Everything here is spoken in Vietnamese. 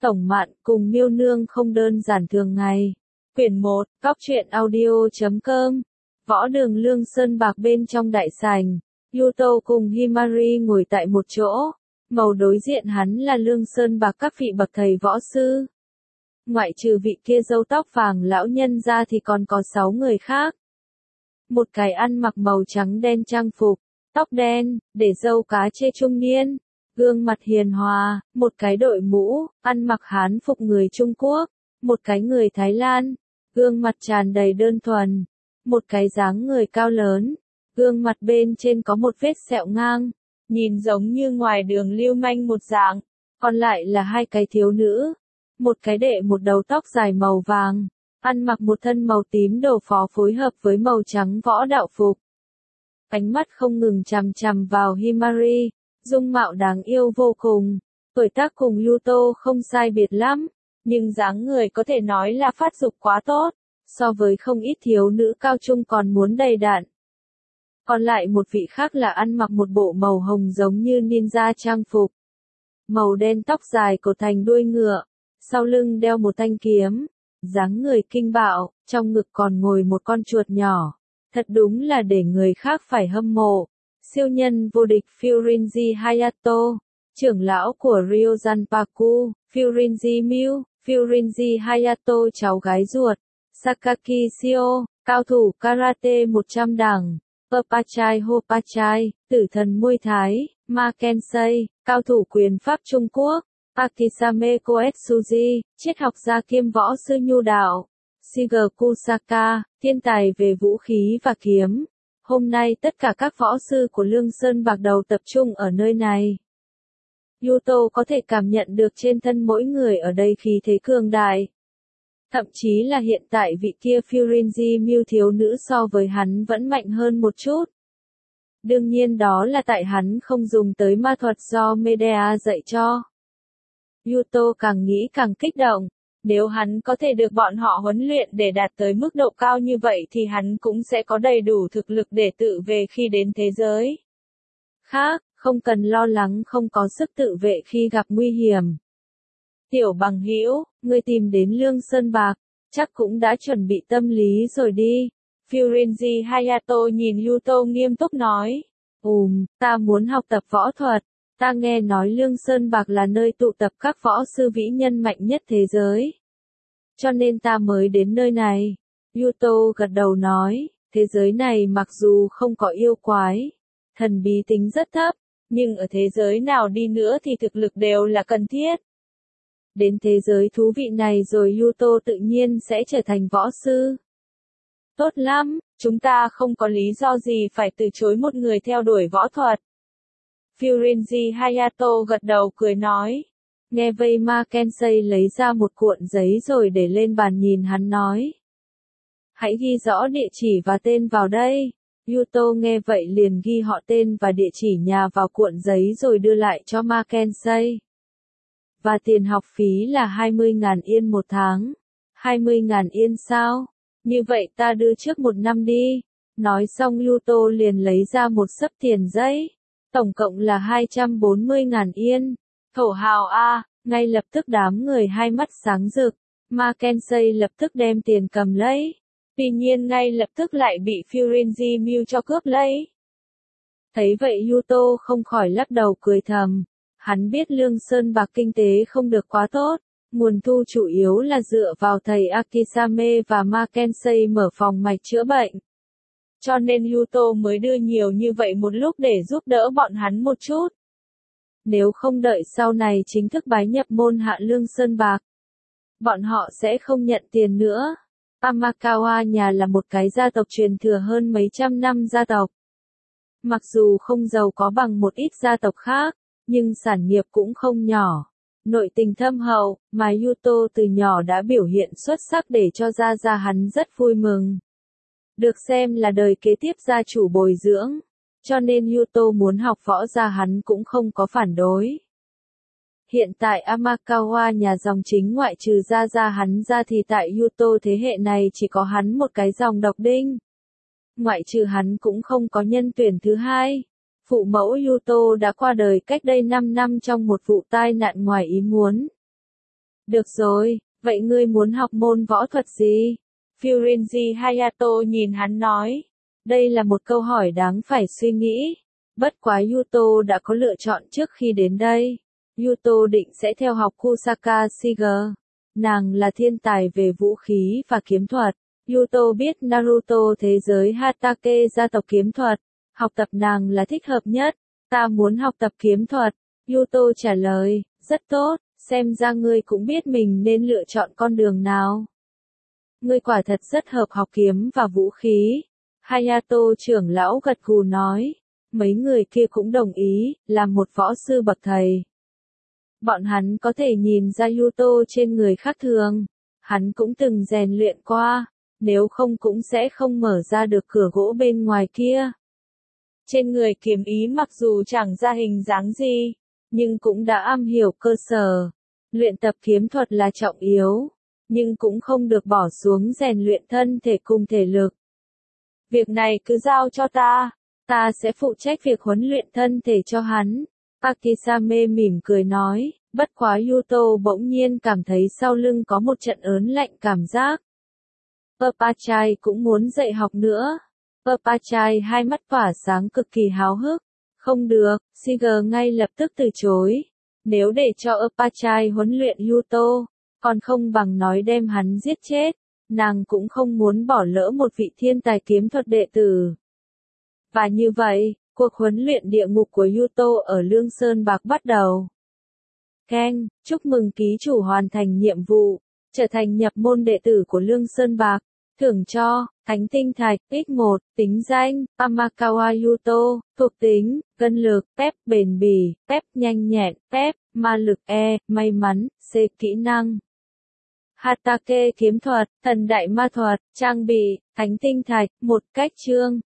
Tổng Mạn cùng Miêu Nương không đơn giản thường ngày. Quyển 1, Cóc truyện audio.com. Võ đường Lương Sơn Bạc bên trong đại sảnh, Yuto cùng Himari ngồi tại một chỗ. Màu đối diện hắn là Lương Sơn Bạc các vị bậc thầy võ sư. Ngoại trừ vị kia râu tóc vàng lão nhân ra thì còn có 6 người khác. Một cái ăn mặc màu trắng đen trang phục, tóc đen, để râu cá chê trung niên, gương mặt hiền hòa, một cái đội mũ, ăn mặc hán phục người Trung Quốc, một cái người Thái Lan, gương mặt tràn đầy đơn thuần, một cái dáng người cao lớn, gương mặt bên trên có một vết sẹo ngang, nhìn giống như ngoài đường lưu manh một dạng, còn lại là hai cái thiếu nữ, một cái đệ một đầu tóc dài màu vàng, ăn mặc một thân màu tím đồ phó phối hợp với màu trắng võ đạo phục. Ánh mắt không ngừng chằm chằm vào Himari, dung mạo đáng yêu vô cùng, tuổi tác cùng Yuto không sai biệt lắm, nhưng dáng người có thể nói là phát dục quá tốt, so với không ít thiếu nữ cao trung còn muốn đầy đặn. Còn lại một vị khác là ăn mặc một bộ màu hồng giống như ninja trang phục, màu đen tóc dài cột thành đuôi ngựa, sau lưng đeo một thanh kiếm, dáng người kinh bạo, trong ngực còn ngồi một con chuột nhỏ. Thật đúng là để người khác phải hâm mộ. Siêu nhân vô địch Furinji Hayato, trưởng lão của Ryojanpaku, Furinji Miu, Furinji Hayato cháu gái ruột, Sakaki Shio, cao thủ karate 100 đẳng, Papachai Hopachai, tử thần Muay Thái, Ma Kensei, cao thủ quyền pháp Trung Quốc, Akisame Koetsuji, triết học gia kiêm võ sư nhu đạo. Shigeru Kusaka, thiên tài về vũ khí và kiếm. Hôm nay tất cả các võ sư của Lương Sơn Bạc đầu tập trung ở nơi này. Yuto có thể cảm nhận được trên thân mỗi người ở đây khí thế cường đại. Thậm chí là hiện tại vị kia Furinji Miu thiếu nữ so với hắn vẫn mạnh hơn một chút. Đương nhiên đó là tại hắn không dùng tới ma thuật do Medea dạy cho. Yuto càng nghĩ càng kích động. Nếu hắn có thể được bọn họ huấn luyện để đạt tới mức độ cao như vậy thì hắn cũng sẽ có đầy đủ thực lực để tự vệ khi đến thế giới khác, không cần lo lắng không có sức tự vệ khi gặp nguy hiểm. Tiểu bằng hữu, ngươi tìm đến Lương Sơn Bạc, chắc cũng đã chuẩn bị tâm lý rồi đi. Furinji Hayato nhìn Yuto nghiêm túc nói. Ta muốn học tập võ thuật. Ta nghe nói Lương Sơn Bạc là nơi tụ tập các võ sư vĩ nhân mạnh nhất thế giới. Cho nên ta mới đến nơi này. Yuto gật đầu nói, thế giới này mặc dù không có yêu quái, thần bí tính rất thấp, nhưng ở thế giới nào đi nữa thì thực lực đều là cần thiết. Đến thế giới thú vị này rồi Yuto tự nhiên sẽ trở thành võ sư. Tốt lắm, chúng ta không có lý do gì phải từ chối một người theo đuổi võ thuật. Furinji Hayato gật đầu cười nói. Nghe vậy Ma Kensei lấy ra một cuộn giấy rồi để lên bàn nhìn hắn nói. Hãy ghi rõ địa chỉ và tên vào đây. Yuto nghe vậy liền ghi họ tên và địa chỉ nhà vào cuộn giấy rồi đưa lại cho Ma Kensei. Và tiền học phí là 20.000 yên một tháng. 20.000 yên sao? Như vậy ta đưa trước 1 năm đi. Nói xong Yuto liền lấy ra một xấp tiền giấy. Tổng cộng là 240.000 yên. Thổ hào a, ngay lập tức đám người hai mắt sáng rực. Ma Kensei lập tức đem tiền cầm lấy. Tuy nhiên ngay lập tức lại bị Furinji Miu cho cướp lấy. Thấy vậy Yuto không khỏi lắc đầu cười thầm. Hắn biết Lương Sơn Bạc kinh tế không được quá tốt. Nguồn thu chủ yếu là dựa vào thầy Akisame và Ma Kensei mở phòng mạch chữa bệnh. Cho nên Yuto mới đưa nhiều như vậy một lúc để giúp đỡ bọn hắn một chút. Nếu không đợi sau này chính thức bái nhập môn hạ Lương Sơn Bạc, bọn họ sẽ không nhận tiền nữa. Amakawa nhà là một cái gia tộc truyền thừa hơn mấy trăm năm gia tộc. Mặc dù không giàu có bằng một ít gia tộc khác, nhưng sản nghiệp cũng không nhỏ. Nội tình thâm hậu, mà Yuto từ nhỏ đã biểu hiện xuất sắc để cho gia hắn rất vui mừng. Được xem là đời kế tiếp gia chủ bồi dưỡng, cho nên Yuto muốn học võ gia hắn cũng không có phản đối. Hiện tại Amakawa nhà dòng chính ngoại trừ gia hắn ra thì tại Yuto thế hệ này chỉ có hắn một cái dòng độc đinh. Ngoại trừ hắn cũng không có nhân tuyển thứ hai. Phụ mẫu Yuto đã qua đời cách đây 5 năm trong một vụ tai nạn ngoài ý muốn. Được rồi, vậy ngươi muốn học môn võ thuật gì? Furinji Hayato nhìn hắn nói. Đây là một câu hỏi đáng phải suy nghĩ. Bất quá Yuto đã có lựa chọn trước khi đến đây. Yuto định sẽ theo học Kusaka Shige. Nàng là thiên tài về vũ khí và kiếm thuật. Yuto biết Naruto thế giới Hatake gia tộc kiếm thuật. Học tập nàng là thích hợp nhất. Ta muốn học tập kiếm thuật. Yuto trả lời, rất tốt, xem ra ngươi cũng biết mình nên lựa chọn con đường nào. Ngươi quả thật rất hợp học kiếm và vũ khí. Hayato trưởng lão gật gù nói. Mấy người kia cũng đồng ý, làm một võ sư bậc thầy. Bọn hắn có thể nhìn ra Yuto trên người khác thường. Hắn cũng từng rèn luyện qua, nếu không cũng sẽ không mở ra được cửa gỗ bên ngoài kia. Trên người kiếm ý mặc dù chẳng ra hình dáng gì, nhưng cũng đã am hiểu cơ sở. Luyện tập kiếm thuật là trọng yếu, nhưng cũng không được bỏ xuống rèn luyện thân thể cùng thể lực. Việc này cứ giao cho ta sẽ phụ trách việc huấn luyện thân thể cho hắn. Akisame mỉm cười nói, bất quá Yuto bỗng nhiên cảm thấy sau lưng có một trận ớn lạnh cảm giác. Papachai cũng muốn dạy học nữa. Papachai hai mắt tỏa sáng cực kỳ háo hức. Không được, Shige ngay lập tức từ chối. Nếu để cho Papachai huấn luyện Yuto, còn không bằng nói đem hắn giết chết. Nàng cũng không muốn bỏ lỡ một vị thiên tài kiếm thuật đệ tử. Và như vậy, cuộc huấn luyện địa ngục của Yuto ở Lương Sơn Bạc bắt đầu. Keng, chúc mừng ký chủ hoàn thành nhiệm vụ, trở thành nhập môn đệ tử của Lương Sơn Bạc. Thưởng cho, Thánh Tinh Thạch, X1, tính danh, Amakawa Yuto, thuộc tính, cân lực, phép bền bỉ, phép nhanh nhẹn, phép, ma lực E, may mắn, C kỹ năng. Hatake kiếm thuật, thần đại ma thuật, trang bị, Thánh Tinh Thạch, một cách chương.